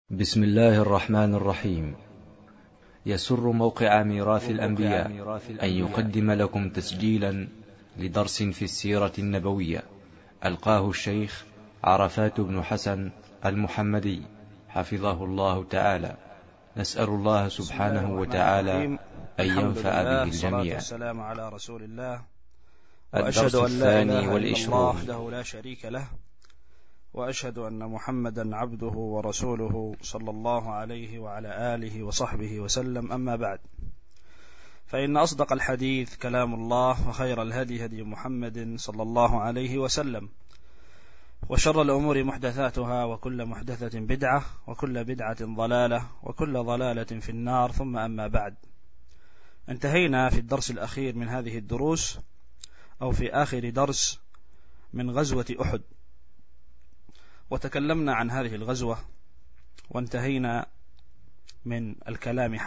بسم الله الرحمن الرحيم. يسر موقع ميراث الأنبياء أن يقدم لكم تسجيلا لدرس في السيرة النبوية ألقاه الشيخ عرفات بن حسن المحمدي حفظه الله تعالى. نسأل الله سبحانه وتعالى أن ينفع به الجميع. والسلام على رسول الله. الدرس وأشهد أن لا الثاني إله إلا الله والعشرون. وحده لا شريك له، وأشهد أن محمدا عبده ورسوله صلى الله عليه وعلى آله وصحبه وسلم. أما بعد، فإن أصدق الحديث كلام الله، وخير الهدي هدي محمد صلى الله عليه وسلم، وشر الأمور محدثاتها، وكل محدثة بدعة، وكل بدعة ضلالة، وكل ضلالة في النار. ثم أما بعد، انتهينا في الدرس الأخير من هذه الدروس، أو في آخر درس من غزوة أحد، وتكلمنا عن هذه الغزوة وانتهينا من الكلام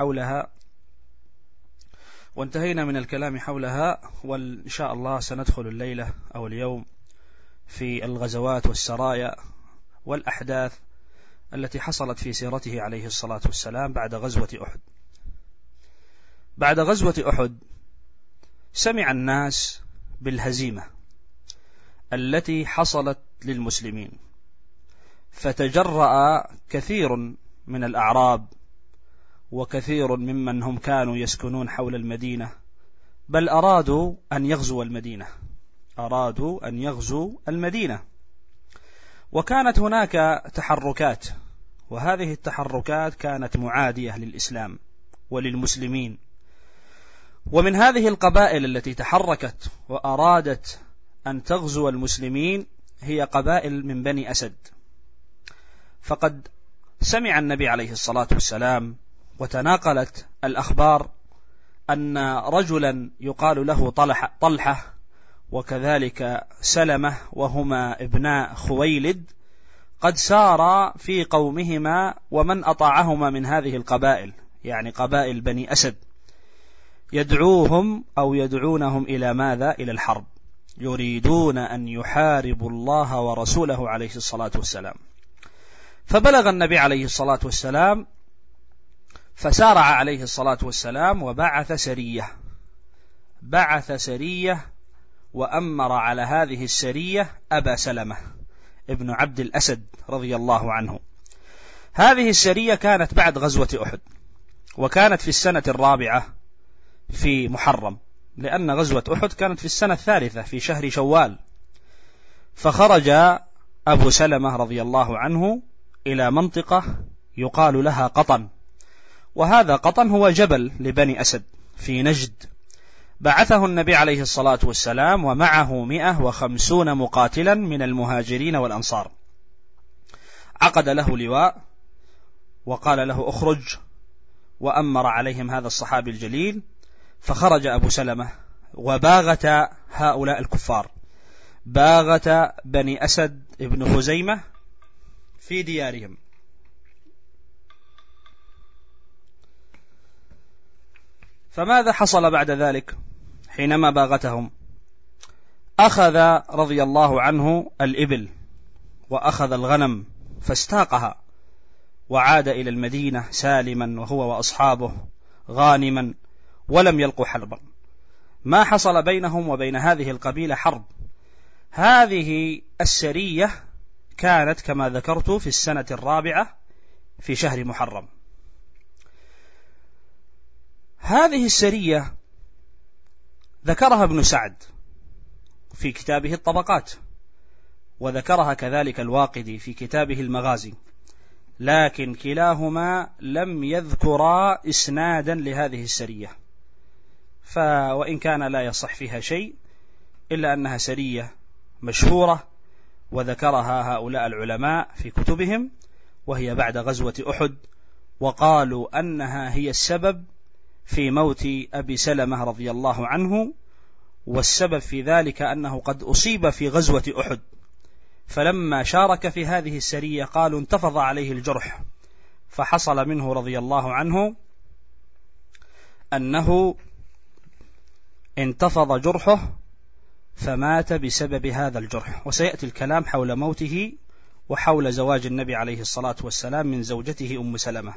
حولها، وإن شاء الله سندخل الليلة أو اليوم في الغزوات والسرايا والأحداث التي حصلت في سيرته عليه الصلاة والسلام بعد غزوة أحد. بعد غزوة أحد سمع الناس بالهزيمة التي حصلت للمسلمين، فتجرأ كثير من الأعراب وكثير ممن هم كانوا يسكنون حول المدينة، بل أرادوا أن يغزوا المدينة. وكانت هناك تحركات، وهذه التحركات كانت معادية للإسلام وللمسلمين. ومن هذه القبائل التي تحركت وأرادت أن تغزو المسلمين هي قبائل من بني أسد. فقد سمع النبي عليه الصلاة والسلام وتناقلت الأخبار أن رجلا يقال له طلحة وكذلك سلمة، وهما ابناء خويلد، قد سار في قومهما ومن أطاعهما من هذه القبائل، يعني قبائل بني أسد، يدعوهم أو يدعونهم إلى ماذا؟ إلى الحرب، يريدون أن يحاربوا الله ورسوله عليه الصلاة والسلام. فبلغ النبي عليه الصلاة والسلام، فسارع عليه الصلاة والسلام وبعث سرية وأمر على هذه السرية أبا سلمة ابن عبد الأسد رضي الله عنه. هذه السرية كانت بعد غزوة أحد، وكانت في السنة الرابعة في محرم، لأن غزوة أحد كانت في السنة الثالثة في شهر شوال. فخرج أبو سلمة رضي الله عنه إلى منطقة يقال لها قطن، وهذا قطن هو جبل لبني أسد في نجد. بعثه النبي عليه الصلاة والسلام ومعه 150 مقاتلا من المهاجرين والأنصار، عقد له لواء وقال له اخرج، وأمر عليهم هذا الصحابي الجليل. فخرج أبو سلمة وباغت هؤلاء الكفار، باغت بني أسد ابن خزيمة في ديارهم. فماذا حصل بعد ذلك؟ حينما باغتهم أخذ رضي الله عنه الإبل وأخذ الغنم فاستاقها، وعاد إلى المدينة سالما وهو وأصحابه غانما، ولم يلقوا حربا. ما حصل بينهم وبين هذه القبيلة حرب. هذه السرية كانت كما ذكرت في السنة الرابعة في شهر محرم. هذه السرية ذكرها ابن سعد في كتابه الطبقات، وذكرها كذلك الواقدي في كتابه المغازي، لكن كلاهما لم يذكرا إسنادا لهذه السرية، وإن كان لا يصح فيها شيء، إلا أنها سرية مشهورة وذكرها هؤلاء العلماء في كتبهم، وهي بعد غزوة أحد، وقالوا أنها هي السبب في موت أبي سلمة رضي الله عنه. والسبب في ذلك أنه قد أصيب في غزوة أحد، فلما شارك في هذه السرية قالوا انتفض عليه الجرح، فحصل منه رضي الله عنه أنه انتفض جرحه فمات بسبب هذا الجرح. وسيأتي الكلام حول موته وحول زواج النبي عليه الصلاة والسلام من زوجته أم سلمة.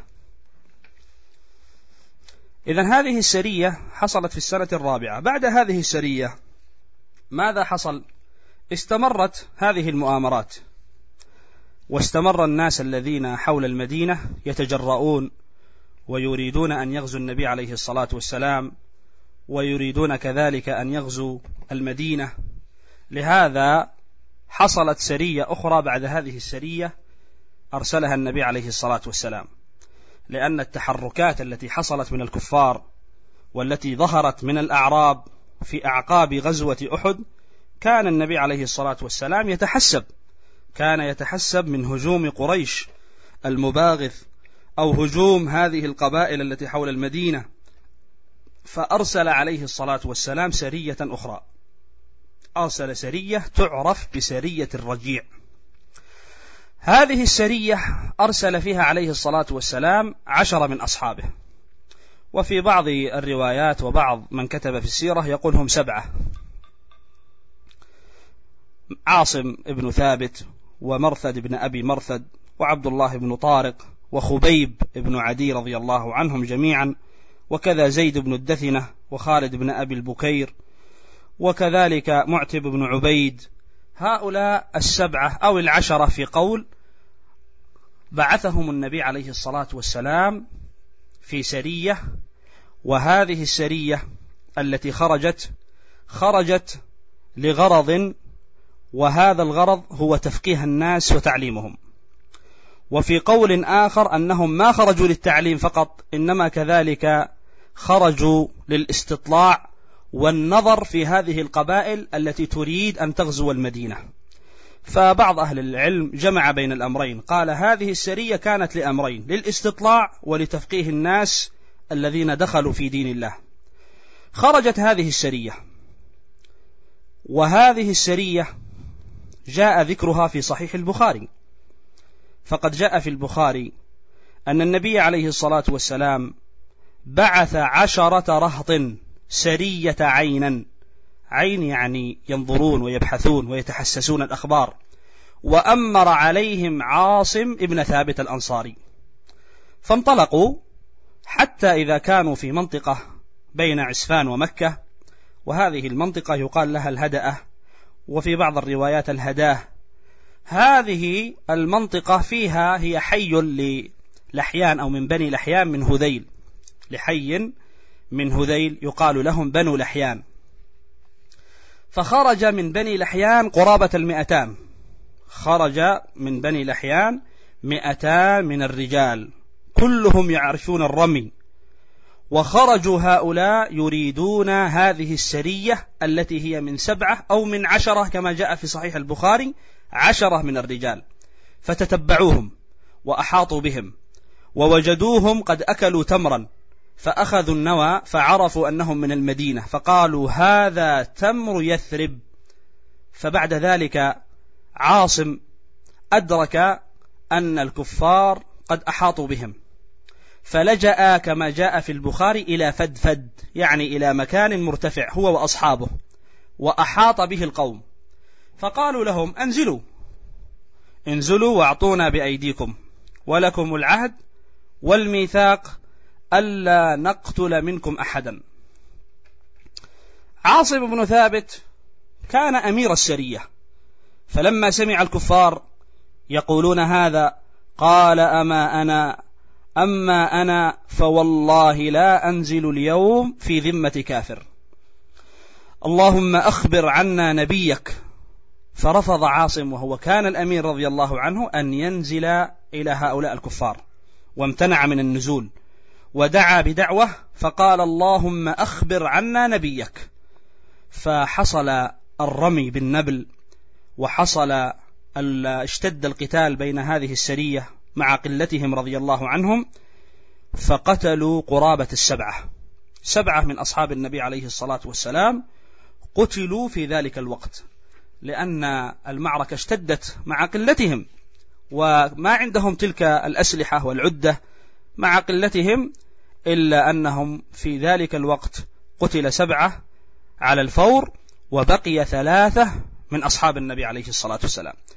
إذن هذه السرية حصلت في السنة الرابعة. بعد هذه السرية ماذا حصل؟ استمرت هذه المؤامرات، واستمر الناس الذين حول المدينة يتجرؤون ويريدون أن يغزوا النبي عليه الصلاة والسلام، ويريدون كذلك أن يغزوا المدينة. لهذا حصلت سرية أخرى بعد هذه السرية أرسلها النبي عليه الصلاة والسلام، لأن التحركات التي حصلت من الكفار والتي ظهرت من الأعراب في أعقاب غزوة أحد كان النبي عليه الصلاة والسلام يتحسب من هجوم قريش المباغث أو هجوم هذه القبائل التي حول المدينة، فأرسل عليه الصلاة والسلام سرية أخرى، أرسل سرية تعرف بسرية الرجيع. هذه السرية أرسل فيها عليه الصلاة والسلام 10 من أصحابه، وفي بعض الروايات وبعض من كتب في السيرة يقول هم 7: عاصم بن ثابت، ومرثد بن أبي مرثد، وعبد الله بن طارق، وخبيب بن عدي رضي الله عنهم جميعا، وكذا زيد بن الدثنة، وخالد بن أبي البكير، وكذلك معتب بن عبيد. هؤلاء 7 أو 10 في قول بعثهم النبي عليه الصلاة والسلام في سرية، وهذه السرية التي خرجت لغرض، وهذا الغرض هو تفقيه الناس وتعليمهم. وفي قول آخر أنهم ما خرجوا للتعليم فقط، إنما كذلك خرجوا للاستطلاع والنظر في هذه القبائل التي تريد أن تغزو المدينة. فبعض أهل العلم جمع بين الأمرين، قال هذه السرية كانت لأمرين: للاستطلاع ولتفقيه الناس الذين دخلوا في دين الله. خرجت هذه السرية، وهذه السرية جاء ذكرها في صحيح البخاري، فقد جاء في البخاري أن النبي عليه الصلاة والسلام بعث 10 رهط سرية عين يعني ينظرون ويبحثون ويتحسسون الأخبار، وأمر عليهم عاصم ابن ثابت الأنصاري، فانطلقوا حتى إذا كانوا في منطقة بين عسفان ومكة، وهذه المنطقة يقال لها الهدأة، وفي بعض الروايات الهداه. هذه المنطقة فيها هي حي للحيان أو من بني لحيان من هذيل، لحي من هذيل يقال لهم بنو لحيان. فخرج من بني لحيان قرابة 200، خرج من بني لحيان 200 من الرجال، كلهم يعرفون الرمي، وخرجوا هؤلاء يريدون هذه السرية التي هي من 7 أو من 10 كما جاء في صحيح البخاري، 10 من الرجال. فتتبعوهم وأحاطوا بهم ووجدوهم قد أكلوا تمرا، فأخذوا النوى فعرفوا أنهم من المدينة، فقالوا هذا تمر يثرب. فبعد ذلك عاصم أدرك أن الكفار قد أحاطوا بهم، فلجأ كما جاء في البخاري إلى فدفد، يعني إلى مكان مرتفع هو وأصحابه، وأحاط به القوم، فقالوا لهم انزلوا واعطونا بأيديكم، ولكم العهد والميثاق ألا نقتل منكم أحدا. عاصم بن ثابت كان أمير السرية، فلما سمع الكفار يقولون هذا قال أما أنا فوالله لا أنزل اليوم في ذمة كافر، اللهم أخبر عنا نبيك. فرفض عاصم وهو كان الأمير رضي الله عنه أن ينزل إلى هؤلاء الكفار، وامتنع من النزول، ودعا بدعوة فقال اللهم أخبر عنا نبيك. فحصل الرمي بالنبل، وحصل اشتد القتال بين هذه السرية مع قلتهم رضي الله عنهم، فقتلوا قرابة 7 من أصحاب النبي عليه الصلاة والسلام قتلوا في ذلك الوقت، لأن المعركة اشتدت مع قلتهم، وما عندهم تلك الأسلحة والعدة مع قلتهم، إلا أنهم في ذلك الوقت قتل 7 على الفور، وبقي 3 من أصحاب النبي عليه الصلاة والسلام.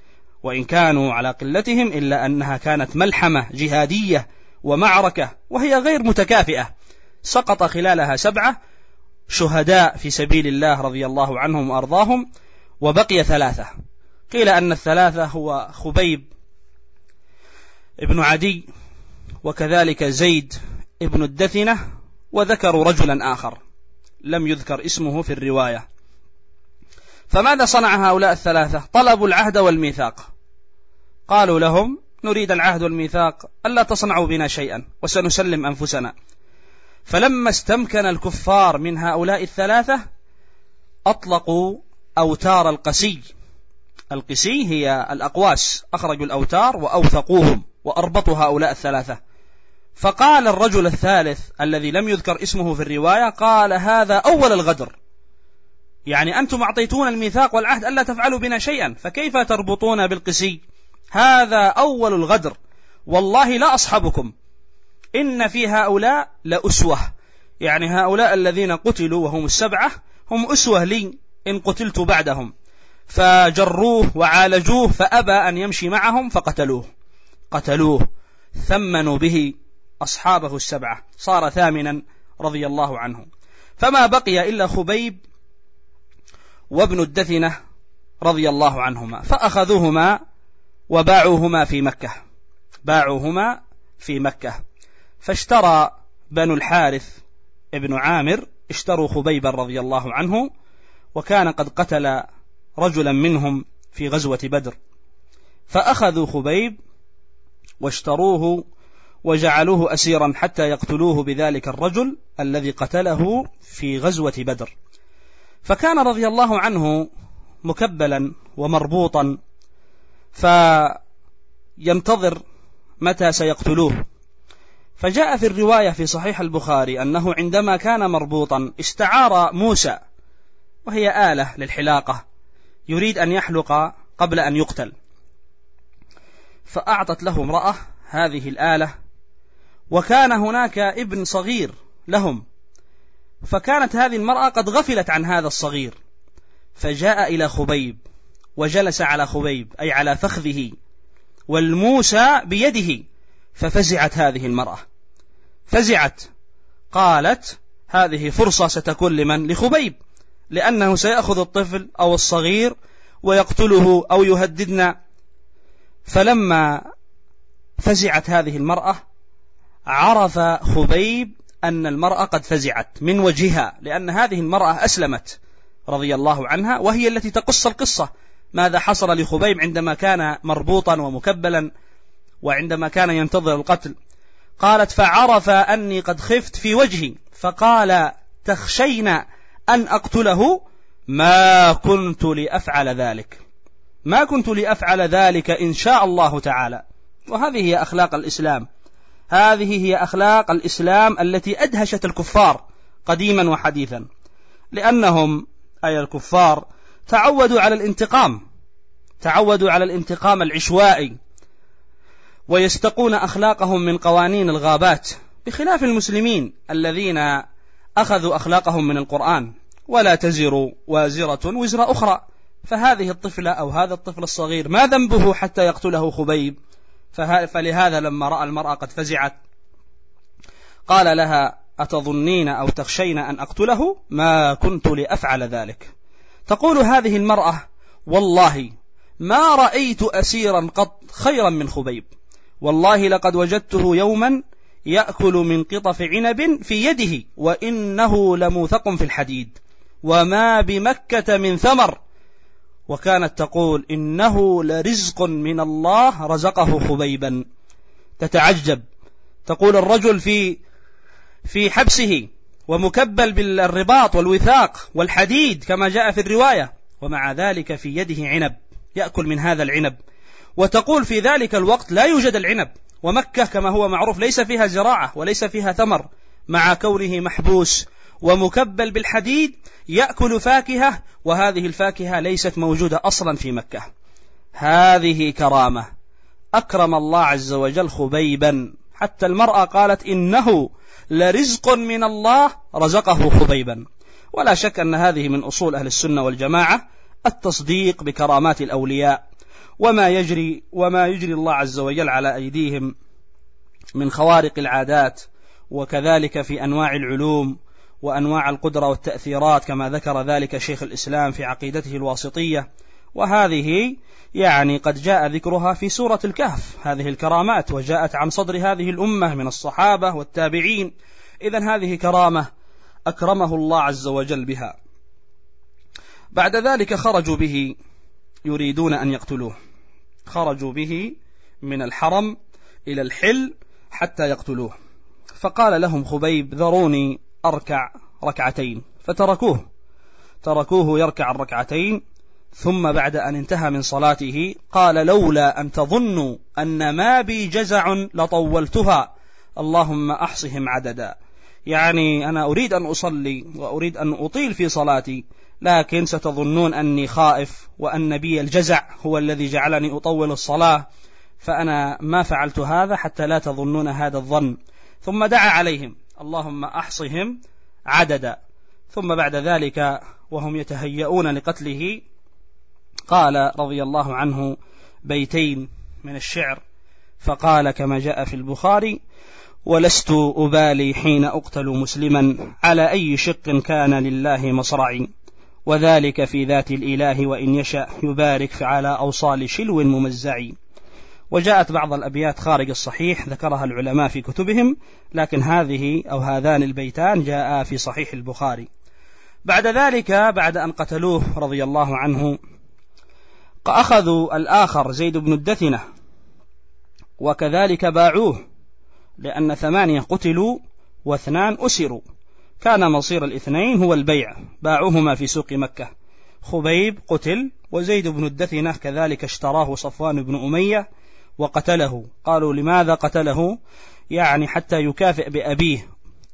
وإن كانوا على قلتهم إلا أنها كانت ملحمة جهادية ومعركة وهي غير متكافئة، سقط خلالها 7 شهداء في سبيل الله رضي الله عنهم وأرضاهم، وبقي 3. قيل أن ال3 هو خبيب ابن عدي، وكذلك زيد ابن الدثنة، وذكروا رجلا آخر لم يذكر اسمه في الرواية. فماذا صنع هؤلاء ال3؟ طلبوا العهد والميثاق، قالوا لهم نريد العهد والميثاق ألا تصنعوا بنا شيئا وسنسلم أنفسنا. فلما استمكن الكفار من هؤلاء ال3 أطلقوا أوتار القسي. القسي هي الأقواس، أخرجوا الأوتار وأوثقوهم وأربطوا هؤلاء ال3. فقال الرجل الثالث الذي لم يذكر اسمه في الرواية، قال هذا أول الغدر، يعني أنتم أعطيتون الميثاق والعهد ألا تفعلوا بنا شيئا، فكيف تربطون بالقسي؟ هذا أول الغدر، والله لا أصحبكم، إن في هؤلاء لأسوة، يعني هؤلاء الذين قتلوا وهم ال7 هم أسوة لي إن قتلت بعدهم. فجروه وعالجوه فأبى أن يمشي معهم قتلوه ثمنوا به أصحابه ال7، صار 8 رضي الله عنه. فما بقي إلا خبيب وابن الدثنة رضي الله عنهما، فأخذوهما وباعوهما في مكة. فاشترى بنو الحارث ابن عامر، اشتروا خبيبا رضي الله عنه، وكان قد قتل رجلا منهم في غزوة بدر، فأخذوا خبيب واشتروه وجعلوه أسيرا حتى يقتلوه بذلك الرجل الذي قتله في غزوة بدر. فكان رضي الله عنه مكبلا ومربوطا، فينتظر متى سيقتلوه. فجاء في الرواية في صحيح البخاري أنه عندما كان مربوطا استعار موسى، وهي آلة للحلاقة، يريد أن يحلق قبل أن يقتل، فأعطت له امرأة هذه الآلة، وكان هناك ابن صغير لهم، فكانت هذه المرأة قد غفلت عن هذا الصغير، فجاء إلى خبيب وجلس على خبيب أي على فخذه والموسى بيده، ففزعت هذه المرأة، قالت هذه فرصة ستكون لمن؟ لخبيب، لأنه سيأخذ الطفل أو الصغير ويقتله أو يهددنا. فلما فزعت هذه المرأة عرف خبيب أن المرأة قد فزعت من وجهها، لأن هذه المرأة أسلمت رضي الله عنها، وهي التي تقص القصة ماذا حصل لخبيب عندما كان مربوطا ومكبلا وعندما كان ينتظر القتل. قالت فعرف أني قد خفت في وجهي، فقال تخشين أن أقتله؟ ما كنت لأفعل ذلك إن شاء الله تعالى. وهذه هي أخلاق الإسلام، هذه هي أخلاق الإسلام التي أدهشت الكفار قديما وحديثا، لأنهم أي الكفار تعودوا على الانتقام العشوائي، ويستقون أخلاقهم من قوانين الغابات، بخلاف المسلمين الذين أخذوا أخلاقهم من القرآن، ولا تزر وازرة وزر أخرى. فهذه الطفلة أو هذا الطفل الصغير ما ذنبه حتى يقتله خبيب؟ فلهذا لما رأى المرأة قد فزعت قال لها أتظنين أو تخشين أن أقتله؟ ما كنت لأفعل ذلك. تقول هذه المرأة والله ما رأيت أسيرا قط خيرا من خبيب، والله لقد وجدته يوما يأكل من قطف عنب في يده وإنه لموثق في الحديد وما بمكة من ثمر. وكانت تقول إنه لرزق من الله رزقه خبيبا. تتعجب، تقول الرجل في حبسه ومكبل بالرباط والوثاق والحديد كما جاء في الرواية، ومع ذلك في يده عنب يأكل من هذا العنب. وتقول في ذلك الوقت لا يوجد العنب، ومكة كما هو معروف ليس فيها زراعة وليس فيها ثمر، مع كونه محبوس ومكبل بالحديد يأكل فاكهة، وهذه الفاكهة ليست موجودة أصلا في مكة. هذه كرامة أكرم الله عز وجل خبيبا، حتى المرأة قالت إنه لرزق من الله رزقه خبيبا. ولا شك أن هذه من أصول أهل السنة والجماعة، التصديق بكرامات الأولياء وما يجري الله عز وجل على أيديهم من خوارق العادات، وكذلك في أنواع العلوم وأنواع القدرة والتأثيرات كما ذكر ذلك شيخ الإسلام في عقيدته الواسطية. وهذه يعني قد جاء ذكرها في سورة الكهف، هذه الكرامات، وجاءت عن صدر هذه الأمة من الصحابة والتابعين. إذن هذه كرامة أكرمه الله عز وجل بها. بعد ذلك خرجوا به يريدون أن يقتلوه، خرجوا به من الحرم إلى الحل حتى يقتلوه، فقال لهم خبيب: ذروني أركع ركعتين، فتركوه يركع الركعتين. ثم بعد أن انتهى من صلاته قال: لولا أن تظنوا أن ما بي جزع لطولتها، اللهم أحصهم عددا. يعني أنا أريد أن أصلي وأريد أن أطيل في صلاتي، لكن ستظنون أني خائف وأن بي الجزع هو الذي جعلني أطول الصلاة، فأنا ما فعلت هذا حتى لا تظنون هذا الظن. ثم دعا عليهم: اللهم أحصهم عددا. ثم بعد ذلك وهم يتهيئون لقتله قال رضي الله عنه بيتين من الشعر، فقال كما جاء في البخاري: ولست أبالي حين أقتل مسلما على أي شق كان لله مصرعي، وذلك في ذات الإله وإن يشاء يبارك على أوصال شلو ممزعي. وجاءت بعض الأبيات خارج الصحيح ذكرها العلماء في كتبهم، لكن هذه أو هذان البيتان جاء في صحيح البخاري. بعد ذلك بعد أن قتلوه رضي الله عنه أخذوا الآخر زيد بن الدثنة وكذلك باعوه، لأن 8 قتلوا و2 أسروا، كان مصير الاثنين هو البيع، باعوهما في سوق مكة. خبيب قتل، وزيد بن الدثنة كذلك اشتراه صفوان بن أمية وقتله. قالوا: لماذا قتله؟ يعني حتى يكافئ بأبيه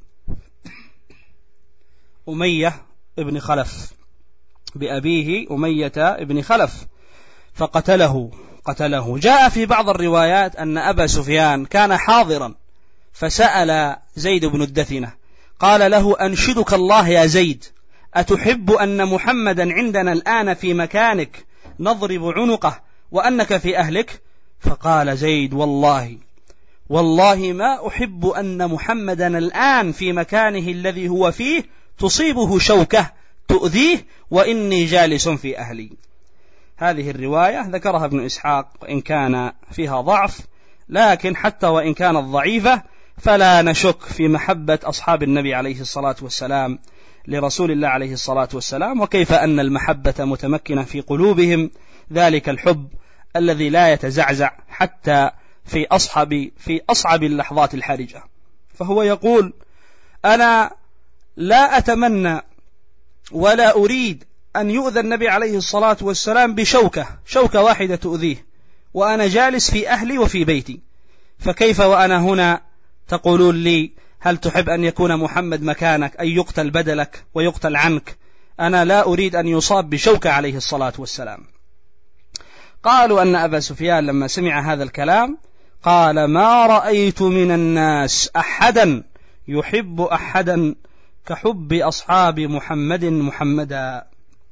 أمية ابن خلف، بأبيه أمية ابن خلف، فقتله. جاء في بعض الروايات أن أبا سفيان كان حاضرا فسأل زيد بن الدثنة قال له: أنشدك الله يا زيد، أتحب أن محمدا عندنا الآن في مكانك نضرب عنقه وأنك في أهلك؟ فقال زيد: والله ما أحب أن محمدا الآن في مكانه الذي هو فيه تصيبه شوكة تؤذيه وإني جالس في أهلي. هذه الرواية ذكرها ابن إسحاق، وإن كان فيها ضعف، لكن حتى وإن كانت ضعيفة فلا نشك في محبة أصحاب النبي عليه الصلاة والسلام لرسول الله عليه الصلاة والسلام، وكيف أن المحبة متمكنة في قلوبهم، ذلك الحب الذي لا يتزعزع حتى في أصعب اللحظات الحرجة. فهو يقول: أنا لا أتمنى ولا أريد أن يؤذى النبي عليه الصلاة والسلام بشوكة واحدة تؤذيه وأنا جالس في أهلي وفي بيتي، فكيف وأنا هنا تقولون لي هل تحب أن يكون محمد مكانك، أن يقتل بدلك ويقتل عنك؟ أنا لا أريد أن يصاب بشوكة عليه الصلاة والسلام. قالوا أن أبا سفيان لما سمع هذا الكلام قال: ما رأيت من الناس أحدا يحب أحدا كحب أصحاب محمد محمدا.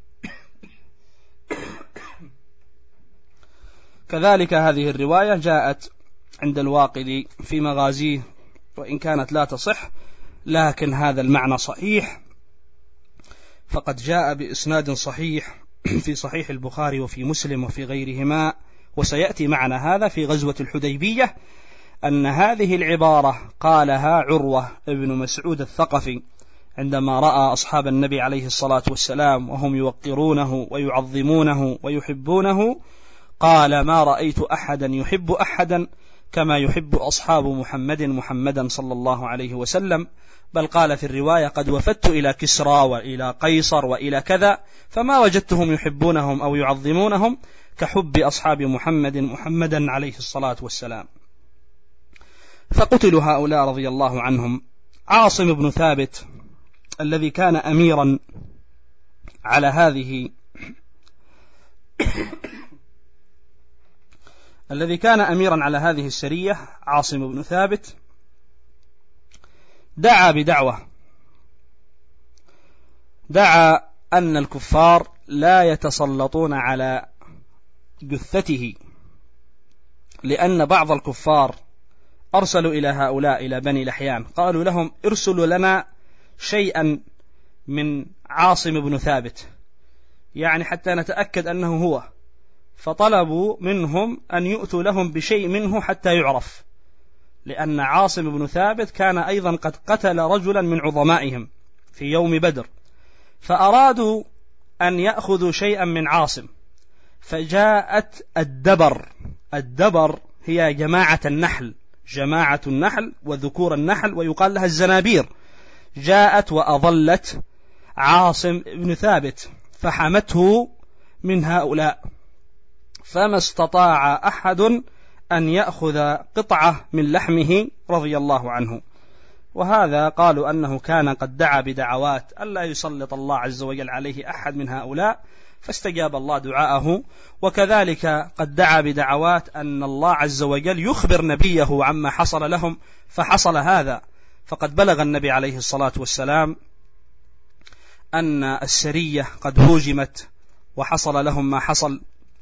كذلك هذه الرواية جاءت عند الواقدي في مغازيه، وإن كانت لا تصح لكن هذا المعنى صحيح، فقد جاء بإسناد صحيح في صحيح البخاري وفي مسلم وفي غيرهما. وسيأتي معنا هذا في غزوة الحديبية أن هذه العبارة قالها عروة ابن مسعود الثقفي عندما رأى أصحاب النبي عليه الصلاة والسلام وهم يوقرونه ويعظمونه ويحبونه، قال: ما رأيت أحدا يحب أحدا كما يحب أصحاب محمدا صلى الله عليه وسلم. بل قال في الرواية: قد وفدت إلى كسرى وإلى قيصر وإلى كذا فما وجدتهم يحبونهم أو يعظمونهم كحب أصحاب محمدا عليه الصلاة والسلام. فقتلوا هؤلاء رضي الله عنهم. عاصم بن ثابت الذي كان أميرا على هذه السرية، عاصم بن ثابت دعا بدعوة، دعا أن الكفار لا يتسلطون على جثته، لأن بعض الكفار أرسلوا إلى هؤلاء إلى بني لحيان قالوا لهم ارسلوا لنا شيئا من عاصم بن ثابت، يعني حتى نتأكد أنه هو، فطلبوا منهم أن يؤتوا لهم بشيء منه حتى يعرف، لأن عاصم بن ثابت كان أيضا قد قتل رجلا من عظمائهم في يوم بدر، فأرادوا أن يأخذوا شيئا من عاصم، فجاءت الدبر هي جماعة النحل وذكور النحل ويقال لها الزنابير، جاءت وأضلت عاصم بن ثابت فحمته من هؤلاء، فما استطاع أحد أن يأخذ قطعة من لحمه رضي الله عنه. وهذا قالوا أنه كان قد دعا بدعوات ألا يسلط الله عز وجل عليه أحد من هؤلاء، فاستجاب الله دعاءه، وكذلك قد دعا بدعوات أن الله عز وجل يخبر نبيه عما حصل لهم، فحصل هذا، فقد بلغ النبي عليه الصلاة والسلام أن السرية قد هوجمت وحصل لهم ما حصل.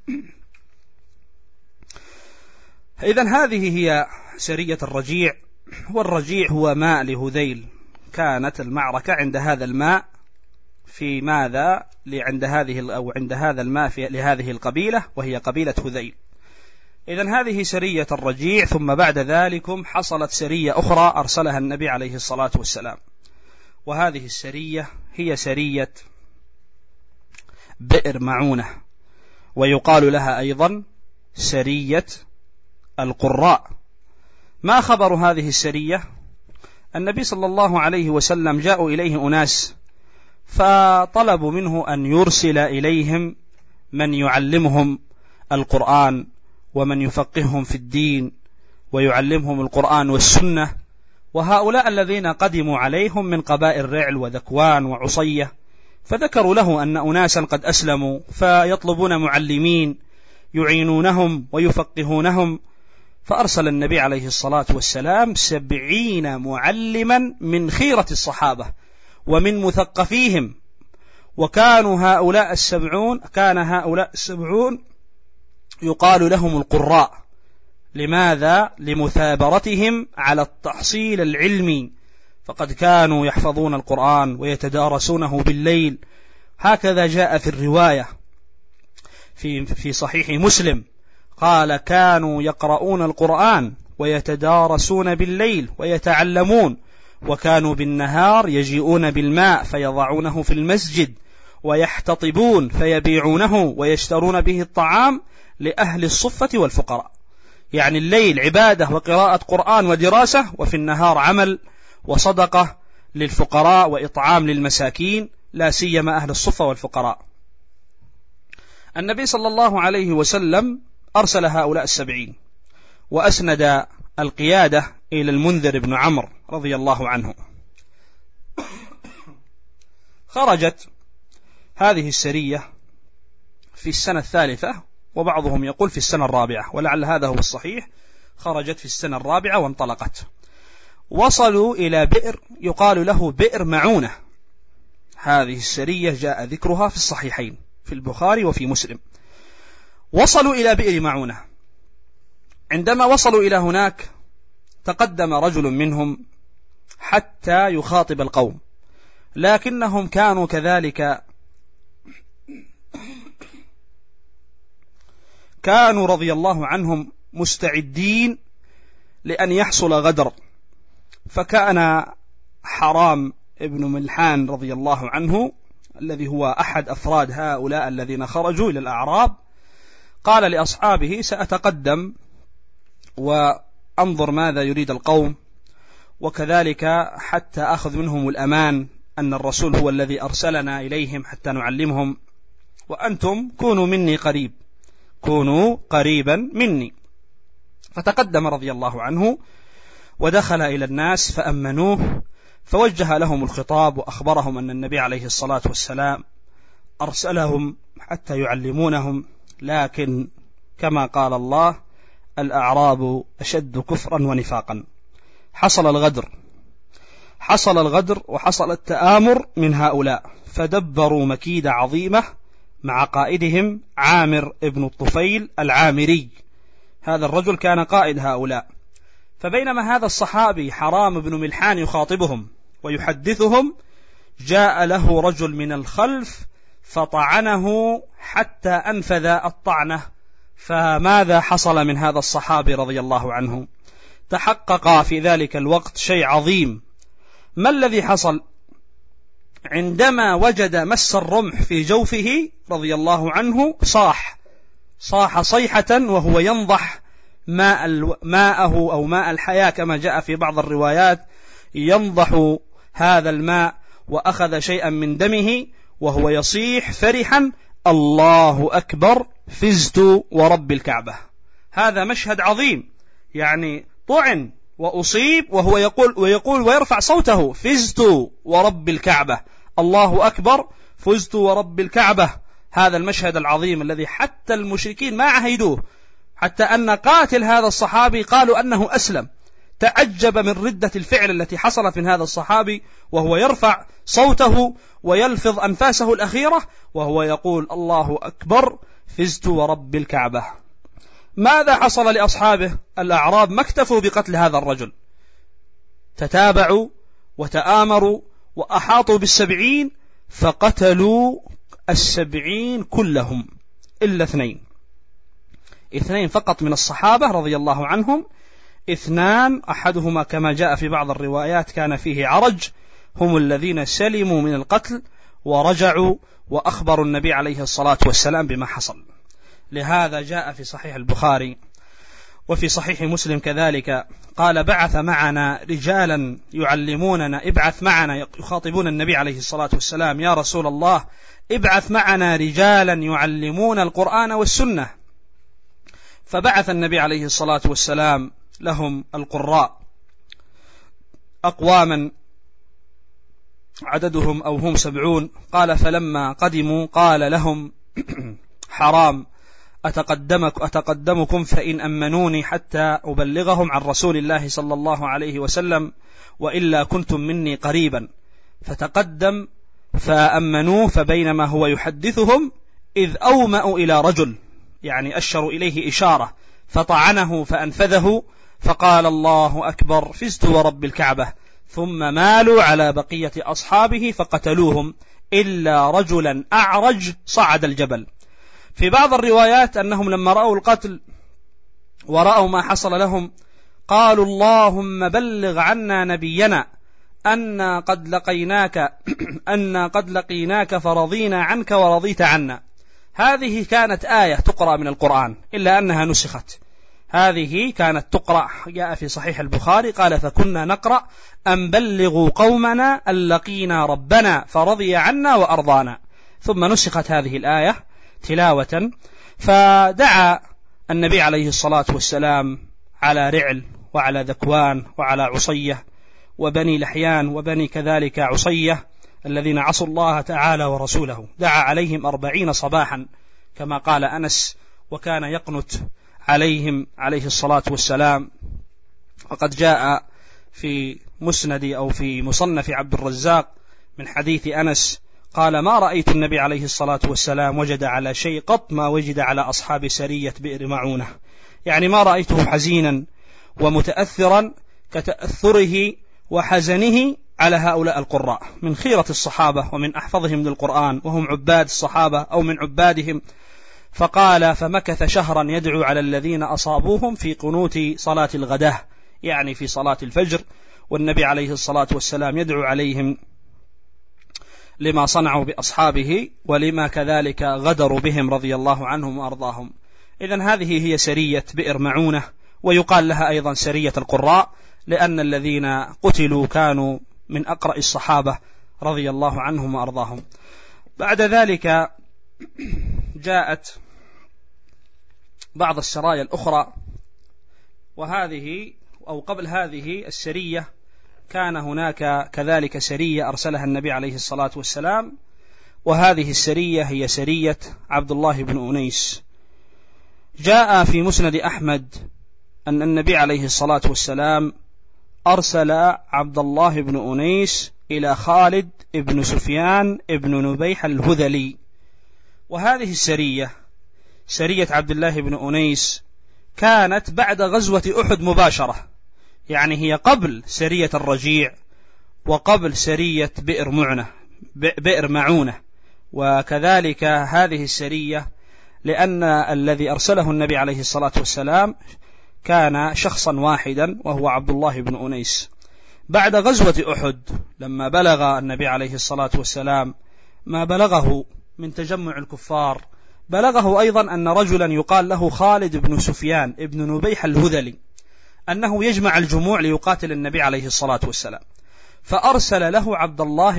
إذن هذه هي سرية الرجيع، والرجيع هو ماء لهذيل، كانت المعركة عند هذا الماء في ماذا عند هذا الماء لهذه القبيلة وهي قبيلة هذيل. إذن هذه سرية الرجيع. ثم بعد ذلك حصلت سرية أخرى أرسلها النبي عليه الصلاة والسلام، وهذه السرية هي سرية بئر معونة، ويقال لها أيضا سرية القراء. ما خبر هذه السرية؟ النبي صلى الله عليه وسلم جاءوا إليه أناس فطلبوا منه أن يرسل إليهم من يعلمهم القرآن ومن يفقههم في الدين ويعلمهم القرآن والسنة، وهؤلاء الذين قدموا عليهم من قبائل رعل وذكوان وعصية، فذكروا له أن أناسا قد أسلموا فيطلبون معلمين يعينونهم ويفقهونهم، فأرسل النبي عليه الصلاة والسلام 70 معلما من خيرة الصحابة ومن مثقفيهم، كان هؤلاء السبعون يقال لهم القراء. لماذا؟ لمثابرتهم على التحصيل العلمي، فقد كانوا يحفظون القرآن ويتدارسونه بالليل، هكذا جاء في الرواية في صحيح مسلم قال كانوا يقرؤون القرآن ويتدارسون بالليل ويتعلمون، وكانوا بالنهار يجيئون بالماء فيضعونه في المسجد ويحتطبون فيبيعونه ويشترون به الطعام لأهل الصفة والفقراء. يعني الليل عبادة وقراءة قرآن ودراسة، وفي النهار عمل وصدقة للفقراء وإطعام للمساكين، لا سيما أهل الصفة والفقراء. النبي صلى الله عليه وسلم أرسل هؤلاء 70 وأسند القيادة إلى المنذر بن عمرو رضي الله عنه. خرجت هذه السرية في السنة 3، وبعضهم يقول في السنة 4، ولعل هذا هو الصحيح، خرجت في السنة 4 وانطلقت. وصلوا إلى بئر يقال له بئر معونة. هذه السرية جاء ذكرها في الصحيحين في البخاري وفي مسلم. وصلوا إلى بئر معونة، عندما وصلوا إلى هناك تقدم رجل منهم حتى يخاطب القوم، لكنهم كانوا كذلك كانوا رضي الله عنهم مستعدين لأن يحصل غدر. فكان حرام ابن ملحان رضي الله عنه الذي هو أحد أفراد هؤلاء الذين خرجوا إلى الأعراب قال لأصحابه سأتقدم وأنظر ماذا يريد القوم، وكذلك حتى أخذ منهم الأمان أن الرسول هو الذي أرسلنا إليهم حتى نعلمهم، وأنتم كونوا مني قريب، كونوا قريبا مني. فتقدم رضي الله عنه ودخل إلى الناس فأمنوه، فوجه لهم الخطاب وأخبرهم أن النبي عليه الصلاة والسلام أرسلهم حتى يعلمونهم، لكن كما قال الله الأعراب أشد كفرا ونفاقا. حصل الغدر وحصل التآمر من هؤلاء، فدبروا مكيدة عظيمة مع قائدهم عامر بن الطفيل العامري. هذا الرجل كان قائد هؤلاء. فبينما هذا الصحابي حرام بن ملحان يخاطبهم ويحدثهم، جاء له رجل من الخلف فطعنه حتى أنفذ الطعنة. فماذا حصل من هذا الصحابي رضي الله عنه؟ تحقق في ذلك الوقت شيء عظيم. ما الذي حصل؟ عندما وجد مس الرمح في جوفه رضي الله عنه صاح صيحة وهو ينضح ماءه أو ماء الحياة كما جاء في بعض الروايات، ينضح هذا الماء، وأخذ شيئا من دمه وهو يصيح فرحا: الله أكبر، فزت ورب الكعبة. هذا مشهد عظيم، يعني طعن وأصيب وهو يقول ويرفع صوته: فزت ورب الكعبة، الله أكبر، فزت ورب الكعبة. هذا المشهد العظيم الذي حتى المشركين ما عهدوه، حتى أن قاتل هذا الصحابي قالوا أنه أسلم، تعجب من ردة الفعل التي حصلت من هذا الصحابي وهو يرفع صوته ويلفظ أنفاسه الأخيرة وهو يقول: الله أكبر، فزت ورب الكعبة. ماذا حصل لأصحابه؟ الأعراب ما اكتفوا بقتل هذا الرجل، تتابعوا وتآمروا وأحاطوا ب70 فقتلوا 70 كلهم إلا 2 فقط من الصحابة رضي الله عنهم. 2 أحدهما كما جاء في بعض الروايات كان فيه عرج، هم الذين سلموا من القتل ورجعوا وأخبروا النبي عليه الصلاة والسلام بما حصل. لهذا جاء في صحيح البخاري وفي صحيح مسلم كذلك قال: بعث معنا رجالا يعلموننا، ابعث معنا، يخاطبون النبي عليه الصلاة والسلام: يا رسول الله ابعث معنا رجالا يعلمون القرآن والسنة. فبعث النبي عليه الصلاة والسلام لهم القراء أقواما عددهم أو هم 70. قال: فلما قدموا قال لهم: حرام، أتقدمكم فإن أمنوني حتى أبلغهم عن رسول الله صلى الله عليه وسلم، وإلا كنتم مني قريبا. فتقدم فأمنوه، فبينما هو يحدثهم إذ أومأوا إلى رجل، يعني أشروا إليه إشارة، فطعنه فأنفذه، فقال: الله أكبر، فزت ورب الكعبة. ثم مالوا على بقية أصحابه فقتلوهم إلا رجلا أعرج صعد الجبل. في بعض الروايات أنهم لما رأوا القتل ورأوا ما حصل لهم قالوا: اللهم بلغ عنا نبينا أن قد لقيناك فرضينا عنك ورضيت عنا. هذه كانت آية تقرأ من القرآن إلا أنها نسخت. هذه كانت تقرأ، جاء في صحيح البخاري قال: فكنا نقرأ أن بلغوا قومنا أن لقينا ربنا فرضي عنا وأرضانا. ثم نسخت هذه الآية تلاوة. فدعا النبي عليه الصلاة والسلام على رعل وعلى ذكوان وعلى عصية وبني لحيان وبني كذلك عصية الذين عصوا الله تعالى ورسوله، دعا عليهم 40 صباحا كما قال أنس، وكان يقنت عليهم عليه الصلاة والسلام. وقد جاء في مسند أو في مصنف عبد الرزاق من حديث أنس قال: ما رأيت النبي عليه الصلاة والسلام وجد على شيء قط ما وجد على أصحاب سرية بئر معونة، يعني ما رأيته حزينا ومتأثرا كتأثره وحزنه على هؤلاء القراء من خيرة الصحابة ومن أحفظهم للقرآن وهم عباد الصحابة أو من عبادهم. فقال: فمكث شهرا يدعو على الذين أصابوهم في قنوت صلاة الغداة، يعني في صلاة الفجر، والنبي عليه الصلاة والسلام يدعو عليهم لما صنعوا بأصحابه ولما كذلك غدروا بهم رضي الله عنهم وأرضاهم. إذن هذه هي سرية بئر معونة، ويقال لها أيضا سرية القراء، لأن الذين قتلوا كانوا من أقرأ الصحابة رضي الله عنهم وأرضاهم. بعد ذلك جاءت بعض السرايا الأخرى، وهذه أو قبل هذه السرية كان هناك كذلك سرية أرسلها النبي عليه الصلاة والسلام، وهذه السرية هي سرية عبد الله بن أنيس. جاء في مسند أحمد أن النبي عليه الصلاة والسلام أرسل عبد الله بن أنيس إلى خالد بن سفيان بن نبيح الهذلي، وهذه السرية سرية عبد الله بن أنيس كانت بعد غزوة أحد مباشرة، يعني هي قبل سرية الرجيع وقبل سرية بئر معونة. وكذلك هذه السرية لأن الذي أرسله النبي عليه الصلاة والسلام كان شخصا واحدا وهو عبد الله بن أنيس. بعد غزوة أحد لما بلغ النبي عليه الصلاة والسلام ما بلغه من تجمع الكفار، بلغه أيضا أن رجلا يقال له خالد بن سفيان ابن نبيح الهذلي أنه يجمع الجموع ليقاتل النبي عليه الصلاة والسلام، فأرسل له عبد الله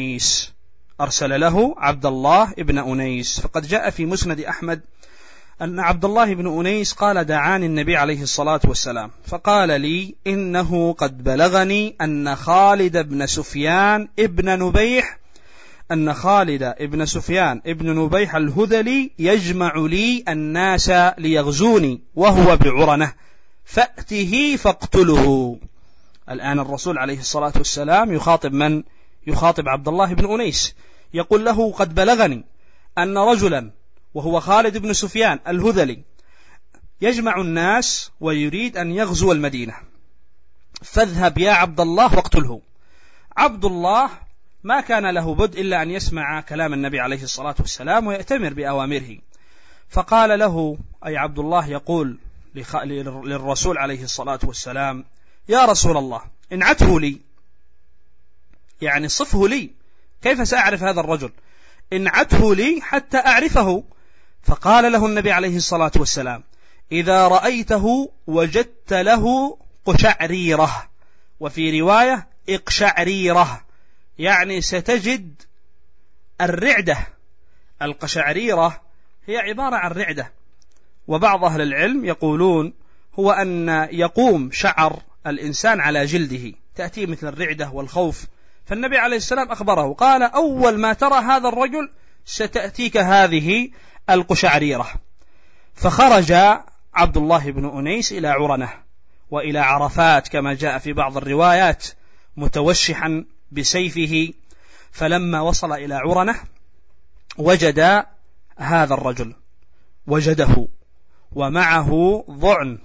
بن أنيس. فقد جاء في مسند أحمد أن عبد الله بن أنيس قال: دعاني النبي عليه الصلاة والسلام فقال لي: إنه قد بلغني أن خالد بن سفيان ابن نبيح الهذلي يجمع لي الناس ليغزوني وهو بعرنة، فأته فاقتله. الآن الرسول عليه الصلاة والسلام يخاطب من؟ يخاطب عبد الله بن أنيس، يقول له: قد بلغني أن رجلا وهو خالد بن سفيان الهذلي يجمع الناس ويريد أن يغزو المدينة، فاذهب يا عبد الله واقتله. عبد الله ما كان له بد إلا أن يسمع كلام النبي عليه الصلاة والسلام ويأتمر بأوامره، فقال له أي عبد الله يقول للرسول عليه الصلاة والسلام: يا رسول الله انعته لي، يعني صفه لي، كيف سأعرف هذا الرجل؟ انعته لي حتى أعرفه. فقال له النبي عليه الصلاة والسلام: إذا رأيته وجدت له قشعريرة، وفي رواية إقشعريرة، يعني ستجد الرعدة. القشعريرة هي عبارة عن رعدة، وبعض أهل العلم يقولون هو أن يقوم شعر الإنسان على جلده، تأتي مثل الرعدة والخوف. فالنبي عليه السلام أخبره قال: أول ما ترى هذا الرجل ستأتيك هذه القشعريرة. فخرج عبد الله بن أنيس إلى عرنة وإلى عرفات كما جاء في بعض الروايات متوشحا بسيفه. فلما وصل إلى عرنة وجد هذا الرجل، وجده ومعه ضعن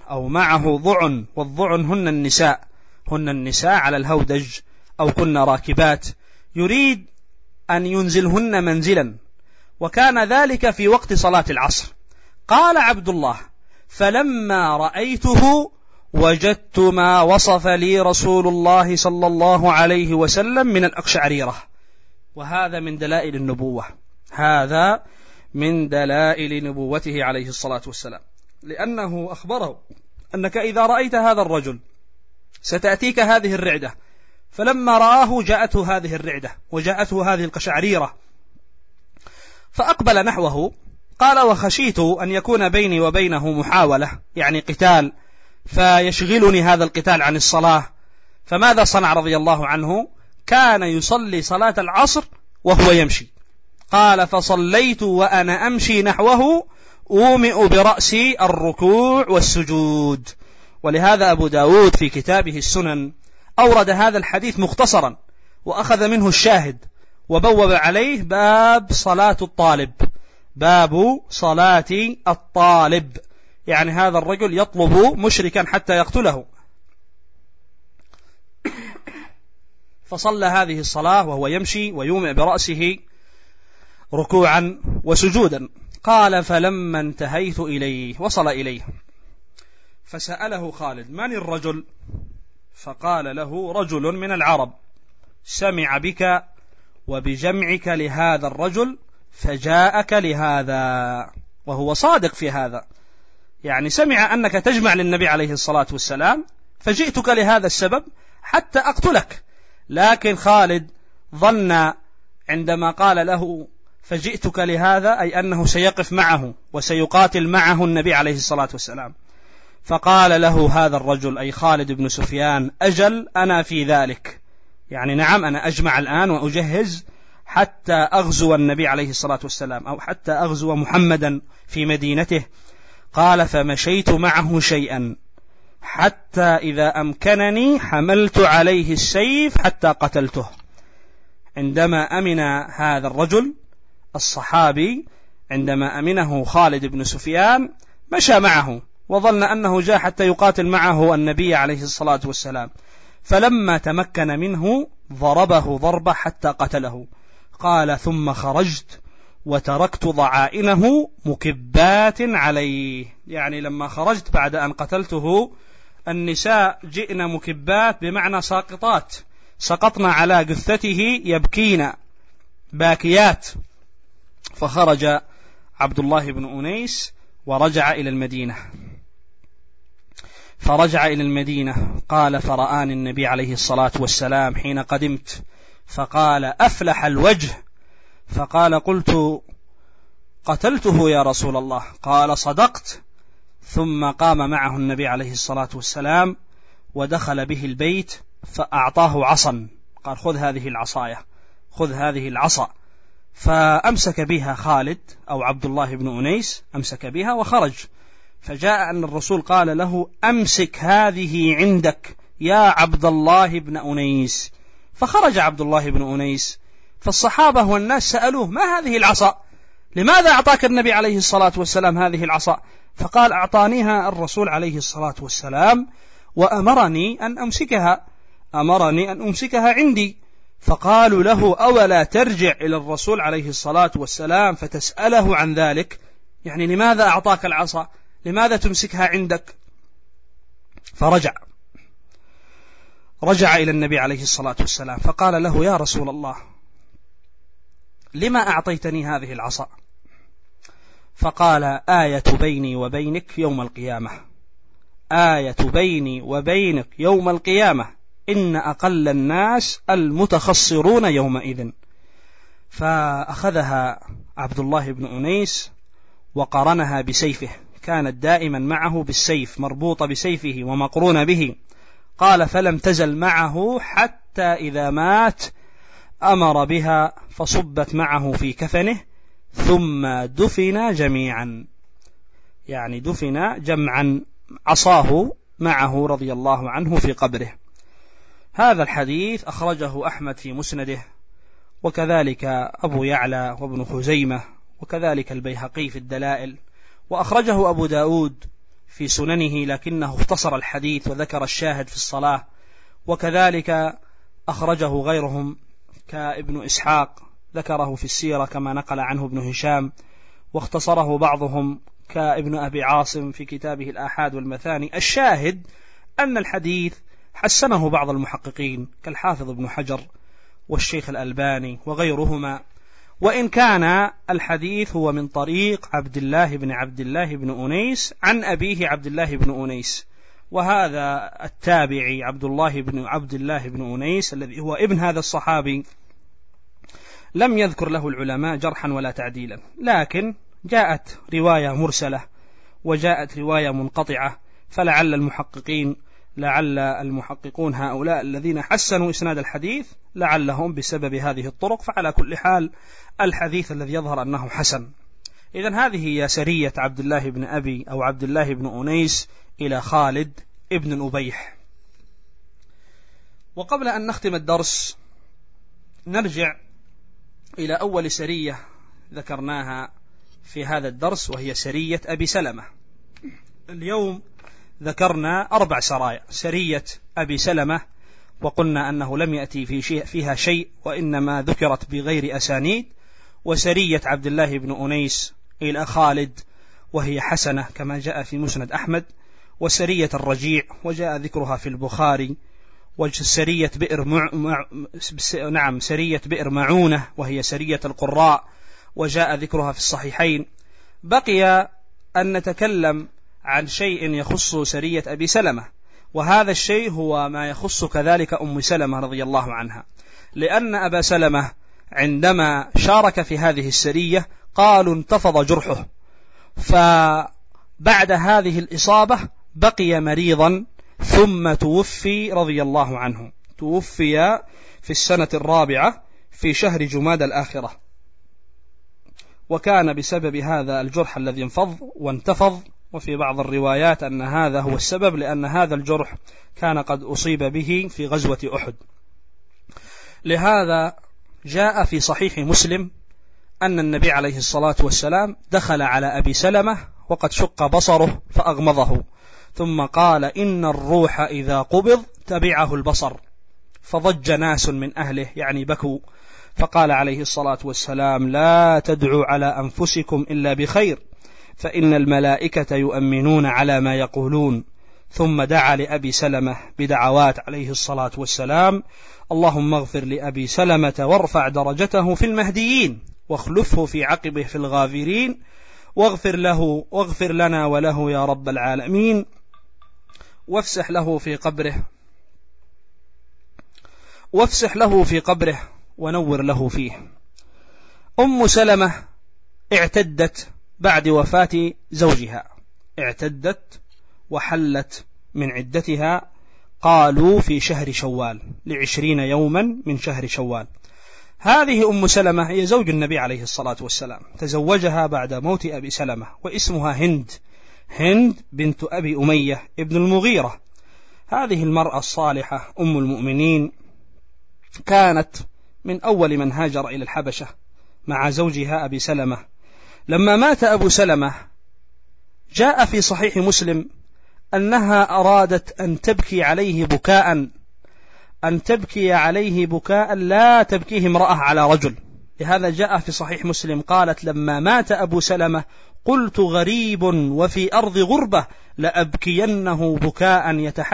والضعن هن النساء على الهودج أو كن راكبات، يريد أن ينزلهن منزلا، وكان ذلك في وقت صلاة العصر. قال عبد الله: فلما رأيته وجدت ما وصف لي رسول الله صلى الله عليه وسلم من الأقشعريرة. وهذا من دلائل النبوة، هذا من دلائل نبوته عليه الصلاة والسلام، لأنه أخبره أنك إذا رأيت هذا الرجل ستأتيك هذه الرعدة. فلما رآه جاءته هذه الرعدة وجاءته هذه القشعريرة، فأقبل نحوه. قال: وخشيت أن يكون بيني وبينه محاولة، يعني قتال، فيشغلني هذا القتال عن الصلاة. فماذا صنع رضي الله عنه؟ كان يصلي صلاة العصر وهو يمشي. قال: فصليت وأنا أمشي نحوه أومئ برأسي الركوع والسجود. ولهذا أبو داود في كتابه السنن أورد هذا الحديث مختصرا وأخذ منه الشاهد وبوب عليه باب صلاة الطالب، يعني هذا الرجل يطلب مشركا حتى يقتله. فصلى هذه الصلاة وهو يمشي ويومئ برأسه ركوعا وسجودا. قال: فلما انتهيت إليه، وصل إليه، فسأله خالد: من الرجل؟ فقال له: رجل من العرب سمع بك وبجمعك لهذا الرجل فجاءك لهذا. وهو صادق في هذا، يعني سمع أنك تجمع للنبي عليه الصلاة والسلام فجئتك لهذا السبب حتى أقتلك. لكن خالد ظن عندما قال له فجئتك لهذا أي أنه سيقف معه وسيقاتل معه النبي عليه الصلاة والسلام. فقال له هذا الرجل أي خالد بن سفيان: أجل، أنا في ذلك، يعني نعم، أنا أجمع الآن وأجهز حتى أغزو النبي عليه الصلاة والسلام، أو حتى أغزو محمدا في مدينته. قال: فمشيت معه شيئا حتى إذا أمكنني حملت عليه السيف حتى قتلته. عندما أمن هذا الرجل الصحابي عندما أمنه خالد بن سفيان مشى معه وظن أنه جاء حتى يقاتل معه النبي عليه الصلاة والسلام، فلما تمكن منه ضربه ضربة حتى قتله. قال ثم خرجت وتركت ضعائنه مكبات عليه، يعني لما خرجت بعد أن قتلته النساء جئن مكبات بمعنى ساقطات، سقطنا على جثته يبكين باكيات. فخرج عبد الله بن أنيس ورجع إلى المدينة، فرجع إلى المدينة قال فرآني النبي عليه الصلاة والسلام حين قدمت فقال أفلح الوجه، فقال قلت قتلته يا رسول الله، قال صدقت. ثم قام معه النبي عليه الصلاة والسلام ودخل به البيت فأعطاه عصا، قال خذ هذه العصاية، خذ هذه العصا، فأمسك بها خالد أو عبد الله بن أنيس، أمسك بها وخرج. فجاء أن الرسول قال له أمسك هذه عندك يا عبد الله بن أنيس، فخرج عبد الله بن أنيس. فالصحابة والناس سألوه ما هذه العصا، لماذا أعطاك النبي عليه الصلاة والسلام هذه العصا؟ فقال أعطانيها الرسول عليه الصلاة والسلام وأمرني أن أمسكها، أمرني أن أمسكها عندي. فقالوا له أولا ترجع إلى الرسول عليه الصلاة والسلام فتسأله عن ذلك، يعني لماذا أعطاك العصا، لماذا تمسكها عندك؟ رجع إلى النبي عليه الصلاة والسلام فقال له يا رسول الله لما أعطيتني هذه العصا؟ فقال آية بيني وبينك يوم القيامة، آية بيني وبينك يوم القيامة إن أقل الناس المتخصرون يومئذ. فأخذها عبد الله بن أنيس وقرنها بسيفه، كانت دائما معه بالسيف، مربوطة بسيفه ومقرونة به. قال فلم تزل معه حتى إذا مات أمر بها فصبت معه في كفنه ثم دفن جميعا، يعني دفن جمعا، عصاه معه رضي الله عنه في قبره. هذا الحديث أخرجه أحمد في مسنده، وكذلك أبو يعلى وابن خزيمة، وكذلك البيهقي في الدلائل، وأخرجه أبو داود في سننه لكنه اختصر الحديث وذكر الشاهد في الصلاة، وكذلك أخرجه غيرهم كابن إسحاق ذكره في السيرة كما نقل عنه ابن هشام، واختصره بعضهم كابن أبي عاصم في كتابه الآحاد والمثاني. الشاهد أن الحديث حسنه بعض المحققين كالحافظ ابن حجر والشيخ الألباني وغيرهما، وإن كان الحديث هو من طريق عبد الله بن أنيس عن أبيه عبد الله بن أنيس، وهذا التابعي عبد الله بن أنيس الذي هو ابن هذا الصحابي لم يذكر له العلماء جرحا ولا تعديلا، لكن جاءت رواية مرسلة وجاءت رواية منقطعة، فلعل المحققون هؤلاء الذين حسنوا إسناد الحديث لعلهم بسبب هذه الطرق، فعلى كل حال الحديث الذي يظهر أنه حسن. إذن هذه هي سرية عبد الله بن أنيس إلى خالد ابن أبيح. وقبل أن نختم الدرس نرجع إلى أول سرية ذكرناها في هذا الدرس، وهي سرية أبي سلمة. اليوم ذكرنا 4 سرايا: سرية أبي سلمة وقلنا أنه لم يأتي فيها شيء وإنما ذكرت بغير أسانيد، وسرية عبد الله بن أنيس إلى خالد وهي حسنة كما جاء في مسند أحمد، وسرية الرجيع وجاء ذكرها في البخاري، وسرية سرية بئر معونة وهي سرية القراء وجاء ذكرها في الصحيحين. بقي أن نتكلم عن شيء يخص سرية أبي سلمة، وهذا الشيء هو ما يخص كذلك أم سلمة رضي الله عنها، لأن أبا سلمة عندما شارك في هذه السرية قالوا انتفض جرحه، فبعد هذه الإصابة بقي مريضا ثم توفي رضي الله عنه، توفي في السنة 4 في شهر جماد الآخرة، وكان بسبب هذا الجرح الذي وانتفض، وفي بعض الروايات أن هذا هو السبب، لأن هذا الجرح كان قد أصيب به في غزوة أحد. لهذا جاء في صحيح مسلم أن النبي عليه الصلاة والسلام دخل على أبي سلمة وقد شق بصره فأغمضه، ثم قال: إن الروح إذا قبض تبعه البصر. فضج ناس من أهله يعني بكوا، فقال عليه الصلاة والسلام: لا تدعوا على أنفسكم إلا بخير، فإن الملائكة يؤمنون على ما يقولون. ثم دعا لأبي سلمة بدعوات عليه الصلاة والسلام: اللهم اغفر لأبي سلمة وارفع درجته في المهديين، واخلفه في عقبه في الغابرين، واغفر له واغفر لنا وله يا رب العالمين، وافسح له في قبره ونور له فيه. أم سلمة اعتدت بعد وفاة زوجها، اعتدت وحلت من عدتها، قالوا في شهر شوال، 20 يوما من شهر شوال. هذه أم سلمة هي زوج النبي عليه الصلاة والسلام، تزوجها بعد موت أبي سلمة، واسمها هند بنت أبي أمية ابن المغيرة. هذه المرأة الصالحة أم المؤمنين كانت من أول من هاجر إلى الحبشة مع زوجها أبي سلمة. لما مات أبو سلمة جاء في صحيح مسلم أنها أرادت أن تبكي عليه بكاء لا تبكيه امرأة على رجل. لهذا جاء في صحيح مسلم قالت: لما مات أبو سلمة قلت غريب وفي أرض غربة لأبكينه بكاء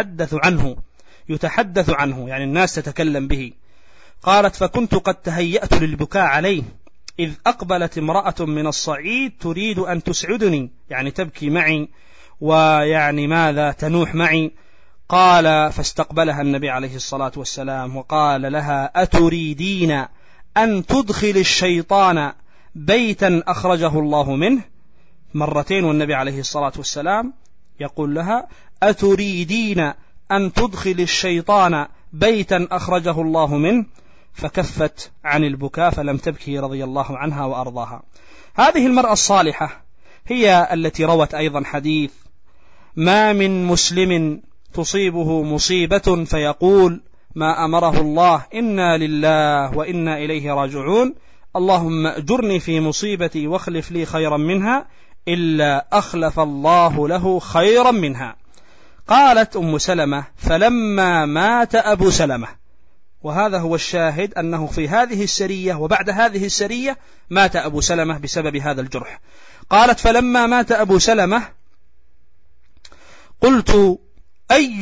يتحدث عنه يعني الناس تتكلم به. قالت: فكنت قد تهيأت للبكاء عليه، إذ أقبلت امرأة من الصعيد تريد أن تسعدني، يعني تبكي معي ويعني ماذا تنوح معي. قال: فاستقبلها النبي عليه الصلاة والسلام وقال لها: أتريدين أن تدخل الشيطان بيتا أخرجه الله منه؟ مرتين والنبي عليه الصلاة والسلام يقول لها: أتريدين أن تدخل الشيطان بيتا أخرجه الله منه؟ فكفت عن البكاء فلم تبكي رضي الله عنها وأرضاها. هذه المرأة الصالحة هي التي روت أيضا حديث: ما من مسلم تصيبه مصيبة فيقول ما أمره الله إنا لله وإنا إليه راجعون، اللهم أجرني في مصيبتي واخلف لي خيرا منها، إلا أخلف الله له خيرا منها. قالت أم سلمة: فلما مات أبو سلمة، وهذا هو الشاهد أنه في هذه السرية وبعد هذه السرية مات أبو سلمة بسبب هذا الجرح. قالت: فلما مات أبو سلمة قلت أي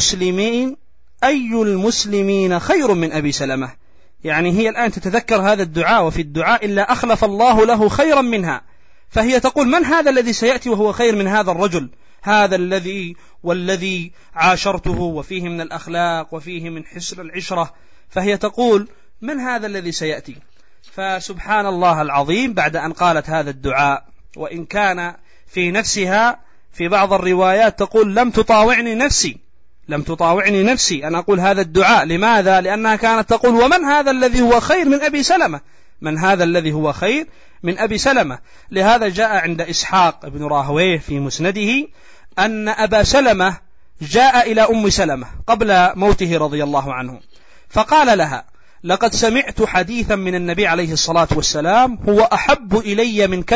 المسلمين خير من أبي سلمة؟ يعني هي الآن تتذكر هذا الدعاء، وفي الدعاء إلا أخلف الله له خيرا منها، فهي تقول: من هذا الذي سيأتي وهو خير من هذا الرجل، هذا والذي عاشرته وفيه من الأخلاق وفيه من حسن العشرة؟ فهي تقول: من هذا الذي سيأتي؟ فسبحان الله العظيم، بعد أن قالت هذا الدعاء، وإن كان في نفسها في بعض الروايات تقول: لم تطاوعني نفسي أن أقول هذا الدعاء. لماذا؟ لأنها كانت تقول: ومن هذا الذي هو خير من أبي سلمة؟ من هذا الذي هو خير من أبي سلمة؟ لهذا جاء عند إسحاق بن راهويه في مسنده أن أبا سلمة جاء إلى أم سلمة قبل موته رضي الله عنه، فقال لها: لقد سمعت حديثا من النبي عليه الصلاة والسلام هو أحب إلي من